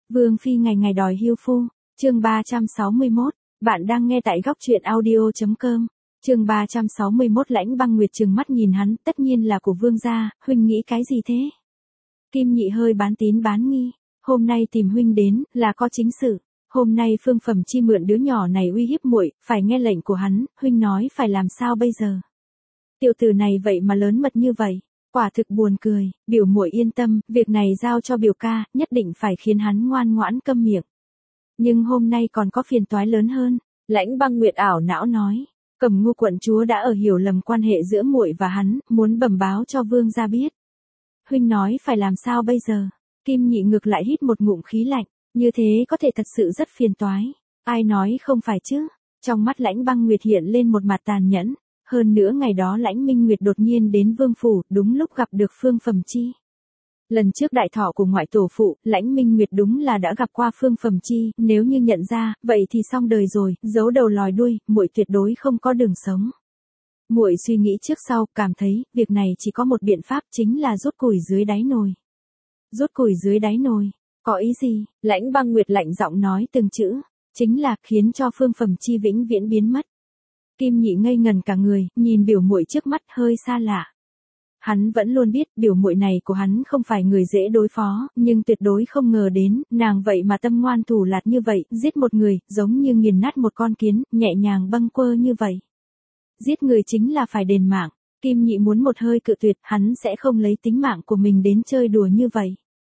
Vương phi ngày ngày đòi hiêu phu, chương 361, bạn đang nghe tại góc truyện audio.com. Chương 361 Lãnh Băng Nguyệt trừng mắt nhìn hắn, tất nhiên là của vương gia, huynh nghĩ cái gì thế? Kim Nhị hơi bán tín bán nghi, hôm nay tìm huynh đến, là có chính sự. Hôm nay Phương Phẩm Chi mượn đứa nhỏ này uy hiếp muội, phải nghe lệnh của hắn, huynh nói phải làm sao bây giờ? Tiểu tử này vậy mà lớn mật như vậy, quả thực buồn cười, biểu muội yên tâm, việc này giao cho biểu ca, nhất định phải khiến hắn ngoan ngoãn câm miệng. Nhưng hôm nay còn có phiền toái lớn hơn, Lãnh Băng Nguyệt ảo não nói, Cẩm Ngu quận chúa đã ở hiểu lầm quan hệ giữa muội và hắn, muốn bẩm báo cho vương gia biết. Huynh nói phải làm sao bây giờ? Kim Nhị ngược lại hít một ngụm khí lạnh, như thế có thể thật sự rất phiền toái. Ai nói không phải chứ? Trong mắt Lãnh Băng Nguyệt hiện lên một mặt tàn nhẫn. Hơn nữa ngày đó Lãnh Minh Nguyệt đột nhiên đến vương phủ, đúng lúc gặp được Phương Phẩm Chi. Lần trước đại thọ của ngoại tổ phụ, Lãnh Minh Nguyệt đúng là đã gặp qua Phương Phẩm Chi, nếu như nhận ra, vậy thì xong đời rồi, giấu đầu lòi đuôi, muội tuyệt đối không có đường sống. Muội suy nghĩ trước sau, cảm thấy, việc này chỉ có một biện pháp, chính là rút củi dưới đáy nồi. Rút củi dưới đáy nồi, có ý gì? Lãnh Băng Nguyệt lạnh giọng nói từng chữ, chính là khiến cho Phương Phẩm Chi vĩnh viễn biến mất. Kim Nhị ngây ngần cả người, nhìn biểu muội trước mắt hơi xa lạ. Hắn vẫn luôn biết biểu muội này của hắn không phải người dễ đối phó, nhưng tuyệt đối không ngờ đến, nàng vậy mà tâm ngoan thủ lạt như vậy, giết một người, giống như nghiền nát một con kiến, nhẹ nhàng bâng quơ như vậy. Giết người chính là phải đền mạng, Kim Nhị muốn một hơi cự tuyệt, hắn sẽ không lấy tính mạng của mình đến chơi đùa như vậy.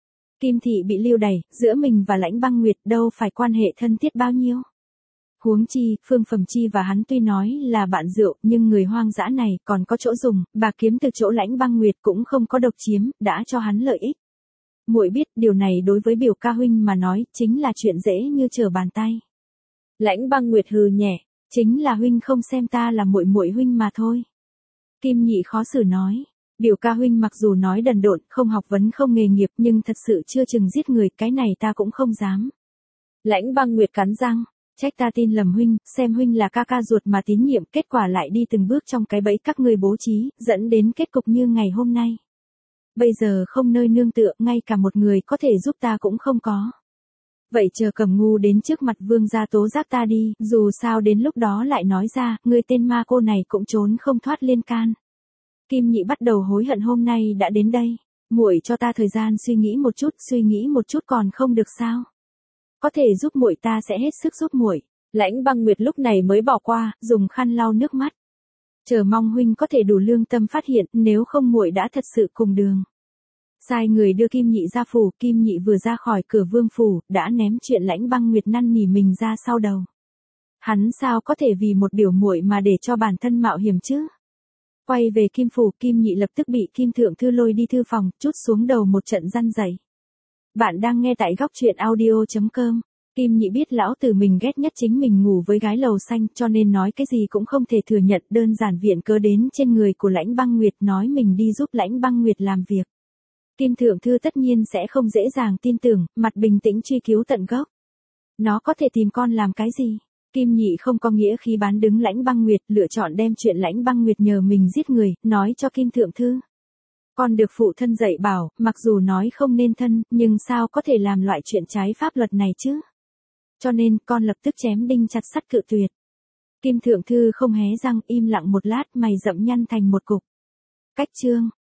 Kim Thị bị lưu đày, giữa mình và Lãnh Băng Nguyệt đâu phải quan hệ thân thiết bao nhiêu. Huống chi, Phương Phẩm Chi và hắn tuy nói là bạn rượu, nhưng người hoang dã này còn có chỗ dùng, bà kiếm từ chỗ Lãnh Băng Nguyệt cũng không có độc chiếm, đã cho hắn lợi ích. Muội biết điều này đối với biểu ca huynh mà nói, chính là chuyện dễ như trở bàn tay. Lãnh Băng Nguyệt hừ nhẹ, chính là huynh không xem ta là muội muội huynh mà thôi. Kim Nhị khó xử nói, biểu ca huynh mặc dù nói đần độn, không học vấn không nghề nghiệp, nhưng thật sự chưa chừng giết người, cái này ta cũng không dám. Lãnh Băng Nguyệt cắn răng. Trách ta tin lầm huynh, xem huynh là ca ca ruột mà tín nhiệm, kết quả lại đi từng bước trong cái bẫy các ngươi bố trí, dẫn đến kết cục như ngày hôm nay. Bây giờ không nơi nương tựa, ngay cả một người có thể giúp ta cũng không có. Vậy chờ Cẩm Ngu đến trước mặt vương gia tố giác ta đi, dù sao đến lúc đó lại nói ra, ngươi tên ma cô này cũng trốn không thoát liên can. Kim Nhị bắt đầu hối hận hôm nay đã đến đây, muội cho ta thời gian suy nghĩ một chút còn không được sao? Có thể giúp muội ta sẽ hết sức giúp muội. Lãnh Băng Nguyệt lúc này mới bỏ qua, dùng khăn lau nước mắt. Chờ mong huynh có thể đủ lương tâm phát hiện, nếu không muội đã thật sự cùng đường. Sai người đưa Kim Nhị ra phủ, Kim Nhị vừa ra khỏi cửa vương phủ, đã ném chuyện Lãnh Băng Nguyệt năn nỉ mình ra sau đầu. Hắn sao có thể vì một biểu muội mà để cho bản thân mạo hiểm chứ? Quay về Kim phủ, Kim Nhị lập tức bị Kim Thượng Thư lôi đi thư phòng, trút xuống đầu một trận răn dày. Bạn đang nghe tại góc truyện audio.com. Kim Nhị biết lão tử mình ghét nhất chính mình ngủ với gái lầu xanh, cho nên nói cái gì cũng không thể thừa nhận, đơn giản viện cớ đến trên người của Lãnh Băng Nguyệt, nói mình đi giúp Lãnh Băng Nguyệt làm việc. Kim Thượng Thư tất nhiên sẽ không dễ dàng tin tưởng, mặt bình tĩnh truy cứu tận gốc. Nó có thể tìm con làm cái gì? Kim Nhị không có nghĩa khí bán đứng Lãnh Băng Nguyệt, lựa chọn đem chuyện Lãnh Băng Nguyệt nhờ mình giết người, nói cho Kim Thượng Thư. Con được phụ thân dạy bảo, mặc dù nói không nên thân, nhưng sao có thể làm loại chuyện trái pháp luật này chứ? Cho nên, con lập tức chém đinh chặt sắt cự tuyệt. Kim Thượng Thư không hé răng, im lặng một lát, mày rậm nhăn thành một cục. Cách chương,